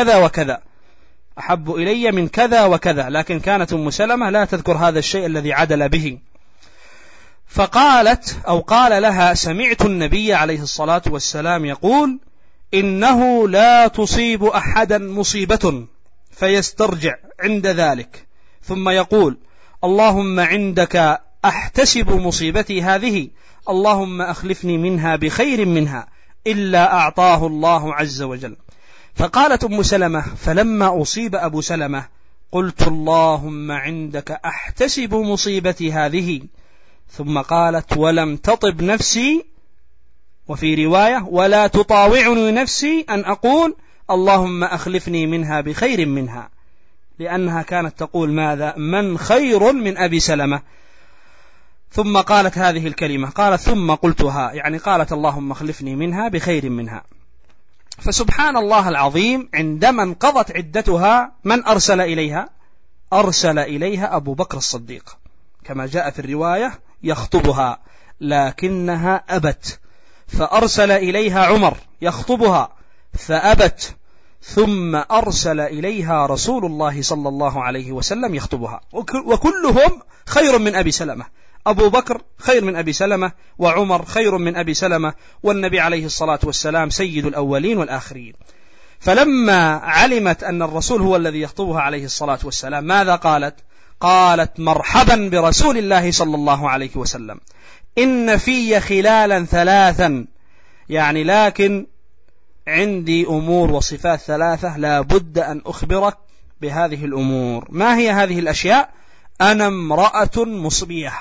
كذا وكذا، لكن كانت أم سلمة لا تذكر هذا الشيء الذي عدل به. فقالت أو قال لها: سمعت النبي عليه الصلاة والسلام يقول: إنه لا تصيب أحدا مصيبة فيسترجع عند ذلك ثم يقول: اللهم عندك أحتسب مصيبتي هذه، اللهم أخلفني منها بخير منها، إلا أعطاه الله عز وجل. فقالت أم سلمة: فلما أصيب أبو سلمة قلت: اللهم عندك أحتسب مصيبتي هذه. ثم قالت: ولم تطب نفسي، وفي رواية: ولا تطاوعني نفسي أن أقول اللهم أخلفني منها بخير منها، لأنها كانت تقول ماذا؟ من خير من أبي سلمة؟ ثم قالت هذه الكلمة، قالت: ثم قلتها، يعني قالت: اللهم اخلفني منها بخير منها. فسبحان الله العظيم، عندما انقضت عدتها من أرسل إليها؟ أرسل إليها أبو بكر الصديق، كما جاء في الرواية يخطبها، لكنها أبت، فأرسل إليها عمر يخطبها، فأبت، ثم أرسل إليها رسول الله صلى الله عليه وسلم يخطبها، وكلهم خير من أبي سلمة. أبو بكر خير من أبي سلمة، وعمر خير من أبي سلمة، والنبي عليه الصلاة والسلام سيد الأولين والآخرين. فلما علمت أن الرسول هو الذي يخطبها عليه الصلاة والسلام ماذا قالت؟ قالت: مرحبا برسول الله صلى الله عليه وسلم، إن في خلالا ثلاثا، يعني لكن عندي أمور وصفات ثلاثة لا بد أن أخبرك بهذه الأمور. ما هي هذه الأشياء؟ أنا امرأة مصبية.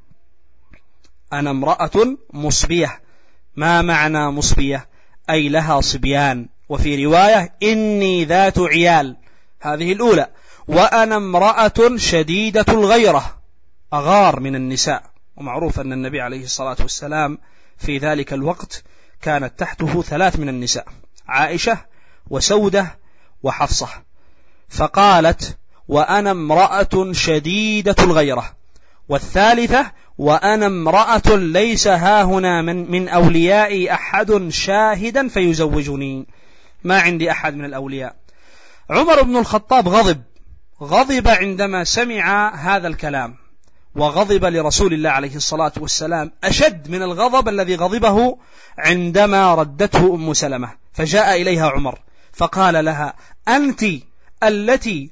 أنا امرأة مصبية. ما معنى مصبية؟ أي لها صبيان، وفي رواية إني ذات عيال، هذه الأولى. وأنا امرأة شديدة الغيرة، أغار من النساء، ومعروف أن النبي عليه الصلاة والسلام في ذلك الوقت كانت تحته 3 من النساء، عائشة وسودة وحفصة. فقالت: وأنا امرأة شديدة الغيرة. والثالثة: وأنا امرأة ليس هاهنا من أوليائي أحد شاهدا فيزوجني، ما عندي أحد من الأولياء. عمر بن الخطاب غضب عندما سمع هذا الكلام، وغضب لرسول الله عليه الصلاة والسلام أشد من الغضب الذي غضبه عندما ردته أم سلمة. فجاء إليها عمر فقال لها: أنت التي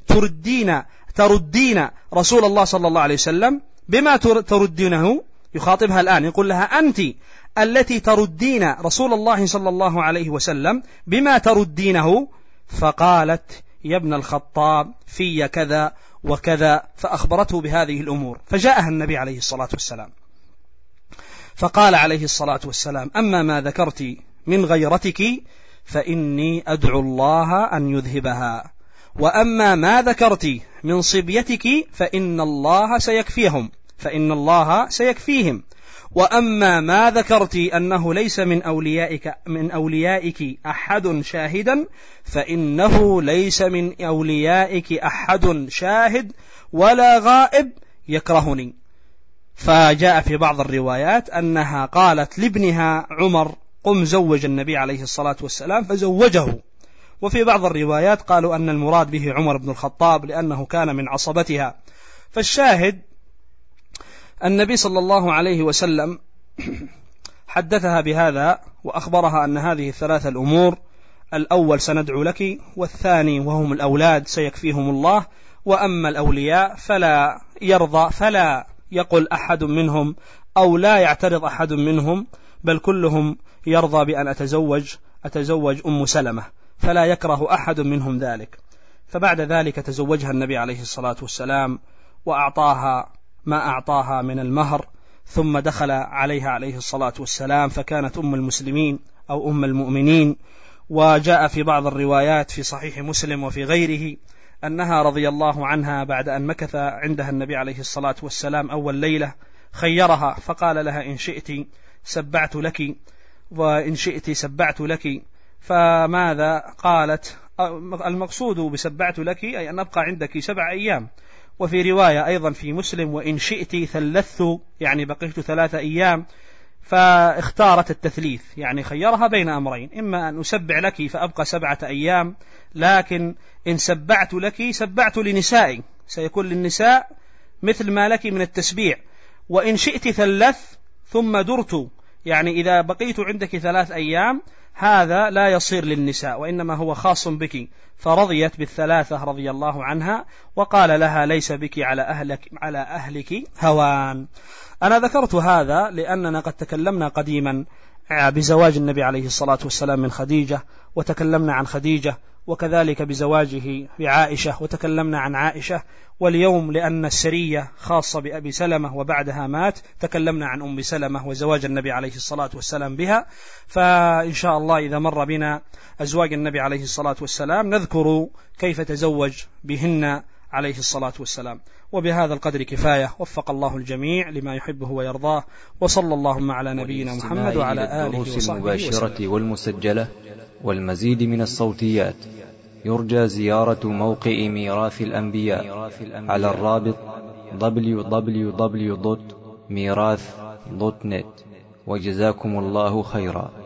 تردين رسول الله صلى الله عليه وسلم، بما تردينه؟ يخاطبها الآن يقول لها: أنت التي تردين رسول الله صلى الله عليه وسلم، بما تردينه؟ فقالت: يا ابن الخطاب في كذا وكذا، فأخبرته بهذه الأمور. فجاءها النبي عليه الصلاة والسلام فقال عليه الصلاة والسلام: أما ما ذكرت من غيرتك فإني أدعو الله أن يذهبها، وأما ما ذكرت من صبيتك فإن الله سيكفيهم، وأما ما ذكرت أنه ليس من أوليائك أحد شاهدا فإنه ليس من أوليائك أحد شاهد ولا غائب يكرهني. فجاء في بعض الروايات أنها قالت لابنها عمر: قم زوج النبي عليه الصلاة والسلام، فزوجه. وفي بعض الروايات قالوا أن المراد به عمر بن الخطاب لأنه كان من عصبتها. فالشاهد النبي صلى الله عليه وسلم حدثها بهذا وأخبرها أن هذه 3 الأمور: الأول سندعو لك، والثاني وهم الأولاد سيكفيهم الله، وأما الأولياء فلا يقل أحد منهم أو لا يعترض أحد منهم، بل كلهم يرضى بأن أتزوج أم سلمة، فلا يكره أحد منهم ذلك. فبعد ذلك تزوجها النبي عليه الصلاة والسلام وأعطاها ما أعطاها من المهر، ثم دخل عليها عليه الصلاة والسلام، فكانت أم المسلمين أو أم المؤمنين. وجاء في بعض الروايات في صحيح مسلم وفي غيره أنها رضي الله عنها بعد أن مكث عندها النبي عليه الصلاة والسلام أول ليلة خيرها فقال لها: إن شئت سبعت لك، وإن شئت سبعت لك. فماذا قالت؟ المقصود بسبعت لك أي أن أبقى عندك 7 أيام. وفي رواية أيضا في مسلم: وإن شئت ثلثت، يعني بقيت 3 أيام. فاختارت التثليث، يعني خيرها بين أمرين: إما أن أسبع لك فأبقى 7 أيام، لكن إن سبعت لك سبعت لنسائي، سيكون للنساء مثل ما لك من التسبيع. وإن شئت ثلث ثم درت، يعني إذا بقيت عندك 3 أيام هذا لا يصير للنساء، وإنما هو خاص بك. فرضيت بال3 رضي الله عنها، وقال لها: ليس بك على أهلك هوان. أنا ذكرت هذا لأننا قد تكلمنا قديما بزواج النبي عليه الصلاة والسلام من خديجة، وتكلمنا عن خديجة، وكذلك بزواجه بعائشة وتكلمنا عن عائشة. واليوم لأن السرية خاصة بأبي سلمة وبعدها مات، تكلمنا عن أم سلمة وزواج النبي عليه الصلاة والسلام بها. فإن شاء الله إذا مر بنا أزواج النبي عليه الصلاة والسلام نذكر كيف تزوج بهن عليه الصلاة والسلام. وبهذا القدر كفاية، وفق الله الجميع لما يحبه ويرضاه، وصلى اللهم على نبينا محمد وعلى آله وصحبه المباشرة والمسجلة والمزيد من الصوتيات يرجى زيارة موقع ميراث الأنبياء على الرابط www.mirath.net. وجزاكم الله خيرا.